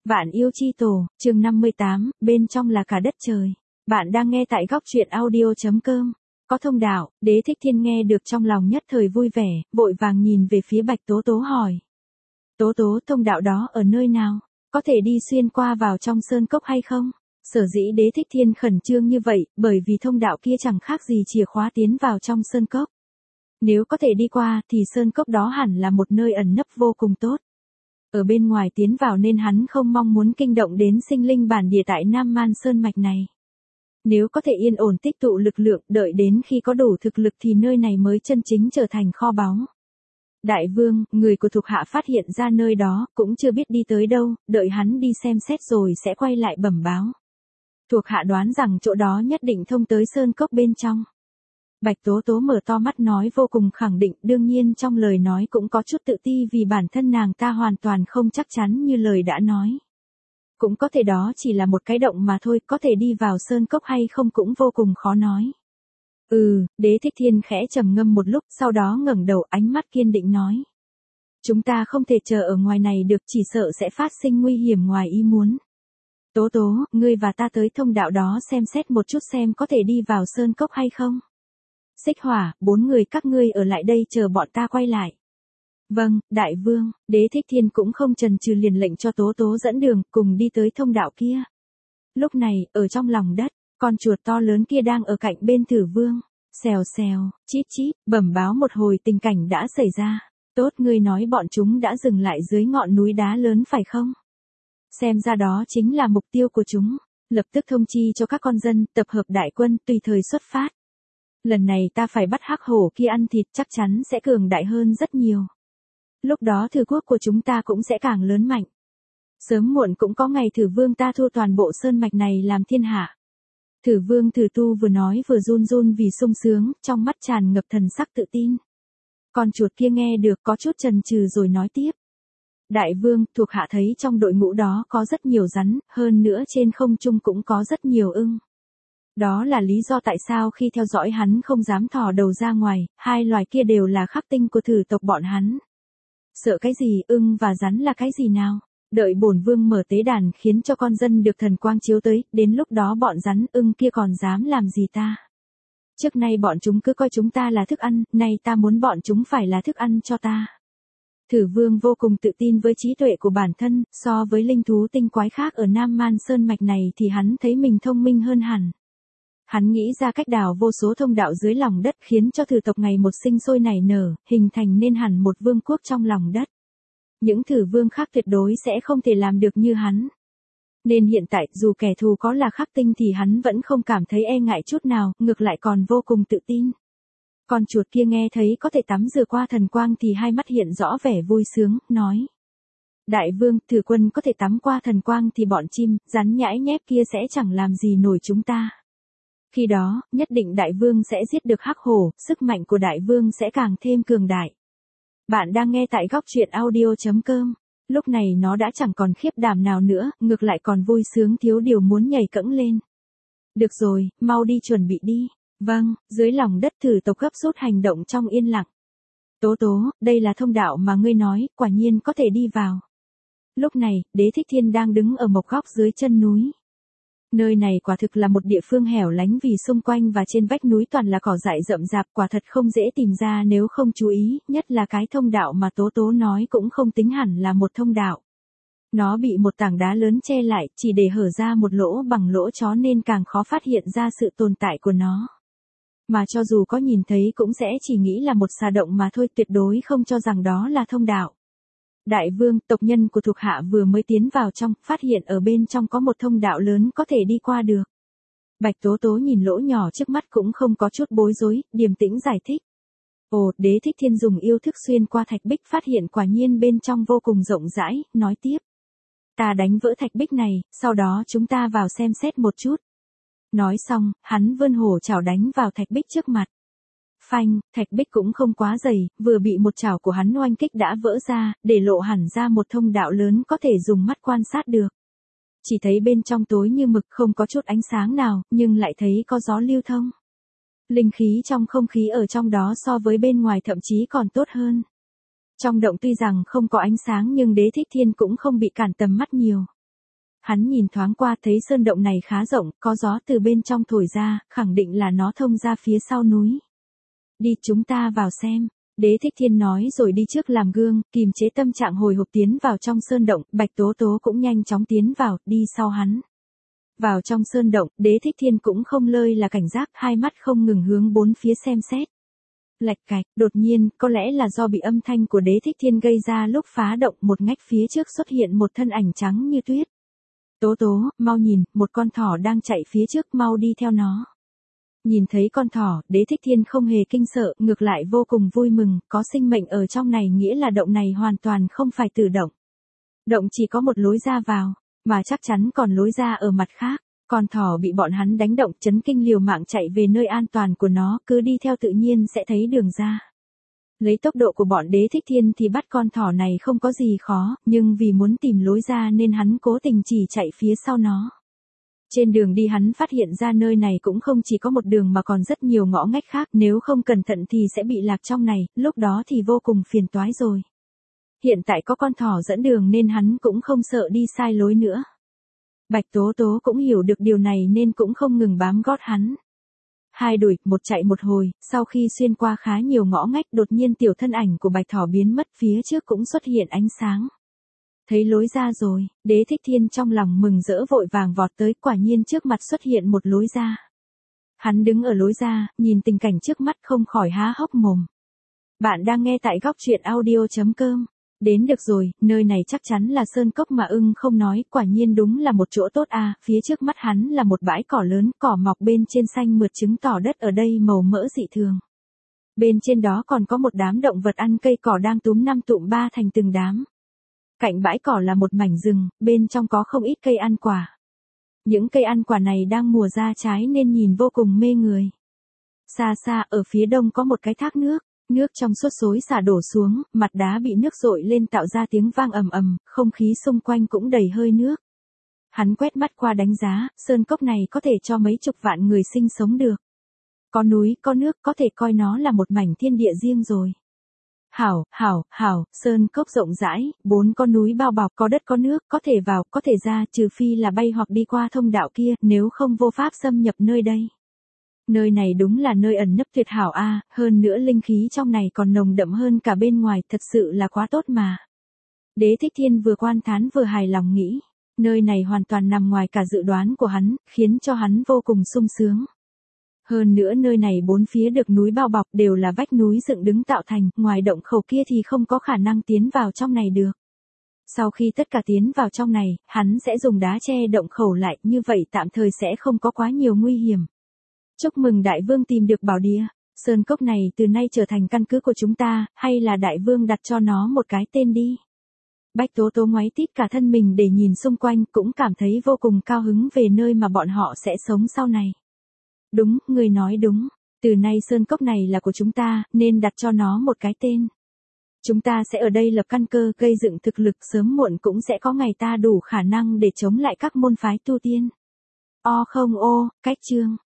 Vạn yêu chi tổ, chương 58, bên trong là cả đất trời. Bạn đang nghe tại góc truyện audio.com. Có thông đạo, Đế Thích Thiên nghe được trong lòng nhất thời vui vẻ, vội vàng nhìn về phía Bạch Tố Tố hỏi. Tố Tố, thông đạo đó ở nơi nào? Có thể đi xuyên qua vào trong sơn cốc hay không? Sở dĩ Đế Thích Thiên khẩn trương như vậy, bởi vì thông đạo kia chẳng khác gì chìa khóa tiến vào trong sơn cốc. Nếu có thể đi qua thì sơn cốc đó hẳn là một nơi ẩn nấp vô cùng tốt. Ở bên ngoài tiến vào nên hắn không mong muốn kinh động đến sinh linh bản địa tại Nam Man Sơn Mạch này. Nếu có thể yên ổn tích tụ lực lượng đợi đến khi có đủ thực lực thì nơi này mới chân chính trở thành kho báu. Đại vương, người của thuộc hạ phát hiện ra nơi đó cũng chưa biết đi tới đâu, đợi hắn đi xem xét rồi sẽ quay lại bẩm báo. Thuộc hạ đoán rằng chỗ đó nhất định thông tới sơn cốc bên trong. Bạch Tố Tố mở to mắt nói vô cùng khẳng định, đương nhiên trong lời nói cũng có chút tự ti vì bản thân nàng ta hoàn toàn không chắc chắn như lời đã nói. Cũng có thể đó chỉ là một cái động mà thôi, có thể đi vào sơn cốc hay không cũng vô cùng khó nói. Đế Thích Thiên khẽ trầm ngâm một lúc, sau đó ngẩng đầu ánh mắt kiên định nói. Chúng ta không thể chờ ở ngoài này được, chỉ sợ sẽ phát sinh nguy hiểm ngoài ý muốn. Tố Tố, ngươi và ta tới thông đạo đó xem xét một chút xem có thể đi vào sơn cốc hay không. Xích Hỏa, 4 người các ngươi ở lại đây chờ bọn ta quay lại. Vâng, đại vương, Đế Thích Thiên cũng không chần chừ liền lệnh cho Tố Tố dẫn đường, cùng đi tới thông đạo kia. Lúc này, ở trong lòng đất, con chuột to lớn kia đang ở cạnh bên Thử Vương. Xèo xèo, chít chít, bẩm báo một hồi tình cảnh đã xảy ra. Tốt, ngươi nói bọn chúng đã dừng lại dưới ngọn núi đá lớn phải không? Xem ra đó chính là mục tiêu của chúng. Lập tức thông chi cho các con dân, tập hợp đại quân, tùy thời xuất phát. Lần này ta phải bắt hắc hổ kia ăn thịt, chắc chắn sẽ cường đại hơn rất nhiều. Lúc đó Thử quốc của chúng ta cũng sẽ càng lớn mạnh. Sớm muộn cũng có ngày Thử Vương ta thua toàn bộ sơn mạch này làm thiên hạ. Thử Vương Thử Tu vừa nói vừa run run vì sung sướng, trong mắt tràn ngập thần sắc tự tin. Con chuột kia nghe được có chút chần chừ rồi nói tiếp. Đại vương, thuộc hạ thấy trong đội ngũ đó có rất nhiều rắn, hơn nữa trên không trung cũng có rất nhiều ưng. Đó là lý do tại sao khi theo dõi hắn không dám thò đầu ra ngoài, hai loài kia đều là khắc tinh của Thử tộc bọn hắn. Sợ cái gì, ưng và rắn là cái gì nào? Đợi bổn vương mở tế đàn khiến cho con dân được thần quang chiếu tới, đến lúc đó bọn rắn ưng kia còn dám làm gì ta? Trước nay bọn chúng cứ coi chúng ta là thức ăn, nay ta muốn bọn chúng phải là thức ăn cho ta. Thử Vương vô cùng tự tin với trí tuệ của bản thân, so với linh thú tinh quái khác ở Nam Man Sơn Mạch này thì hắn thấy mình thông minh hơn hẳn. Hắn nghĩ ra cách đào vô số thông đạo dưới lòng đất khiến cho Thử tộc ngày một sinh sôi nảy nở, hình thành nên hẳn một vương quốc trong lòng đất. Những Thử Vương khác tuyệt đối sẽ không thể làm được như hắn. Nên hiện tại dù kẻ thù có là khắc tinh thì hắn vẫn không cảm thấy e ngại chút nào, ngược lại còn vô cùng tự tin. Con chuột kia nghe thấy có thể tắm rửa qua thần quang thì hai mắt hiện rõ vẻ vui sướng, nói. Đại vương, Thử quân có thể tắm qua thần quang thì bọn chim, rắn nhãi nhép kia sẽ chẳng làm gì nổi chúng ta. Khi đó, nhất định đại vương sẽ giết được hắc hổ, sức mạnh của đại vương sẽ càng thêm cường đại. Bạn đang nghe tại góc truyện audio.com. Lúc này nó đã chẳng còn khiếp đảm nào nữa, ngược lại còn vui sướng thiếu điều muốn nhảy cẫng lên. Được rồi, mau đi chuẩn bị đi. Vâng, dưới lòng đất Thử tộc gấp rút hành động trong yên lặng. Tố Tố, đây là thông đạo mà ngươi nói, quả nhiên có thể đi vào. Lúc này, Đế Thích Thiên đang đứng ở một góc dưới chân núi. Nơi này quả thực là một địa phương hẻo lánh vì xung quanh và trên vách núi toàn là cỏ dại rậm rạp, quả thật không dễ tìm ra nếu không chú ý, nhất là cái thông đạo mà Tố Tố nói cũng không tính hẳn là một thông đạo. Nó bị một tảng đá lớn che lại, chỉ để hở ra một lỗ bằng lỗ chó nên càng khó phát hiện ra sự tồn tại của nó. Mà cho dù có nhìn thấy cũng sẽ chỉ nghĩ là một xà động mà thôi, tuyệt đối không cho rằng đó là thông đạo. Đại vương, tộc nhân của thuộc hạ vừa mới tiến vào trong, phát hiện ở bên trong có một thông đạo lớn có thể đi qua được. Bạch Tố Tố nhìn lỗ nhỏ trước mắt cũng không có chút bối rối, điềm tĩnh giải thích. Ồ, Đế Thích Thiên dùng yêu thức xuyên qua thạch bích phát hiện quả nhiên bên trong vô cùng rộng rãi, nói tiếp. Ta đánh vỡ thạch bích này, sau đó chúng ta vào xem xét một chút. Nói xong, hắn vươn hổ chảo đánh vào thạch bích trước mặt. Phanh, thạch bích cũng không quá dày, vừa bị một chảo của hắn oanh kích đã vỡ ra, để lộ hẳn ra một thông đạo lớn có thể dùng mắt quan sát được. Chỉ thấy bên trong tối như mực không có chút ánh sáng nào, nhưng lại thấy có gió lưu thông. Linh khí trong không khí ở trong đó so với bên ngoài thậm chí còn tốt hơn. Trong động tuy rằng không có ánh sáng nhưng Đế Thích Thiên cũng không bị cản tầm mắt nhiều. Hắn nhìn thoáng qua thấy sơn động này khá rộng, có gió từ bên trong thổi ra, khẳng định là nó thông ra phía sau núi. Đi chúng ta vào xem. Đế Thích Thiên nói rồi đi trước làm gương, kìm chế tâm trạng hồi hộp tiến vào trong sơn động, Bạch Tố Tố cũng nhanh chóng tiến vào, đi sau hắn. Vào trong sơn động, Đế Thích Thiên cũng không lơi là cảnh giác, hai mắt không ngừng hướng bốn phía xem xét. Lạch cạch, đột nhiên, có lẽ là do bị âm thanh của Đế Thích Thiên gây ra lúc phá động, một ngách phía trước xuất hiện một thân ảnh trắng như tuyết. Tố Tố, mau nhìn, một con thỏ đang chạy phía trước, mau đi theo nó. Nhìn thấy con thỏ, Đế Thích Thiên không hề kinh sợ, ngược lại vô cùng vui mừng, có sinh mệnh ở trong này nghĩa là động này hoàn toàn không phải tử động. Động chỉ có một lối ra vào, mà chắc chắn còn lối ra ở mặt khác. Con thỏ bị bọn hắn đánh động, chấn kinh liều mạng chạy về nơi an toàn của nó, cứ đi theo tự nhiên sẽ thấy đường ra. Lấy tốc độ của bọn Đế Thích Thiên thì bắt con thỏ này không có gì khó, nhưng vì muốn tìm lối ra nên hắn cố tình chỉ chạy phía sau nó. Trên đường đi hắn phát hiện ra nơi này cũng không chỉ có một đường mà còn rất nhiều ngõ ngách khác, nếu không cẩn thận thì sẽ bị lạc trong này, lúc đó thì vô cùng phiền toái rồi. Hiện tại có con thỏ dẫn đường nên hắn cũng không sợ đi sai lối nữa. Bạch Tố Tố cũng hiểu được điều này nên cũng không ngừng bám gót hắn. Hai đuổi, một chạy một hồi, sau khi xuyên qua khá nhiều ngõ ngách đột nhiên tiểu thân ảnh của bạch thỏ biến mất, phía trước cũng xuất hiện ánh sáng. Thấy lối ra rồi, Đế Thích Thiên trong lòng mừng rỡ vội vàng vọt tới, quả nhiên trước mặt xuất hiện một lối ra. Hắn đứng ở lối ra, nhìn tình cảnh trước mắt không khỏi há hốc mồm. Bạn đang nghe tại góc truyện audio.com. Đến được rồi, nơi này chắc chắn là sơn cốc mà ưng không nói, quả nhiên đúng là một chỗ tốt à, phía trước mắt hắn là một bãi cỏ lớn, cỏ mọc bên trên xanh mượt chứng tỏ đất ở đây màu mỡ dị thường. Bên trên đó còn có một đám động vật ăn cây cỏ đang túm năm tụm ba thành từng đám. Cạnh bãi cỏ là một mảnh rừng, bên trong có không ít cây ăn quả. Những cây ăn quả này đang mùa ra trái nên nhìn vô cùng mê người. Xa xa ở phía đông có một cái thác nước. Nước trong suốt xối xả đổ xuống, mặt đá bị nước dội lên tạo ra tiếng vang ầm ầm, không khí xung quanh cũng đầy hơi nước. Hắn quét mắt qua đánh giá, sơn cốc này có thể cho mấy chục vạn người sinh sống được. Có núi, có nước, có thể coi nó là một mảnh thiên địa riêng rồi. Hảo, sơn cốc rộng rãi, 4 con núi bao bọc, có đất có nước, có thể vào, có thể ra, trừ phi là bay hoặc đi qua thông đạo kia, nếu không vô pháp xâm nhập nơi đây. Nơi này đúng là nơi ẩn nấp tuyệt hảo a, hơn nữa linh khí trong này còn nồng đậm hơn cả bên ngoài, thật sự là quá tốt mà. Đế Thích Thiên vừa quan thán vừa hài lòng nghĩ, nơi này hoàn toàn nằm ngoài cả dự đoán của hắn, khiến cho hắn vô cùng sung sướng. Hơn nữa nơi này bốn phía được núi bao bọc đều là vách núi dựng đứng tạo thành, ngoài động khẩu kia thì không có khả năng tiến vào trong này được. Sau khi tất cả tiến vào trong này, hắn sẽ dùng đá che động khẩu lại, như vậy tạm thời sẽ không có quá nhiều nguy hiểm. Chúc mừng đại vương tìm được bảo địa, sơn cốc này từ nay trở thành căn cứ của chúng ta, hay là đại vương đặt cho nó một cái tên đi. Bạch Tố Tố ngoáy tít cả thân mình để nhìn xung quanh, cũng cảm thấy vô cùng cao hứng về nơi mà bọn họ sẽ sống sau này. Đúng, người nói đúng, từ nay sơn cốc này là của chúng ta, nên đặt cho nó một cái tên. Chúng ta sẽ ở đây lập căn cơ, gây dựng thực lực, sớm muộn cũng sẽ có ngày ta đủ khả năng để chống lại các môn phái tu tiên. Cách chương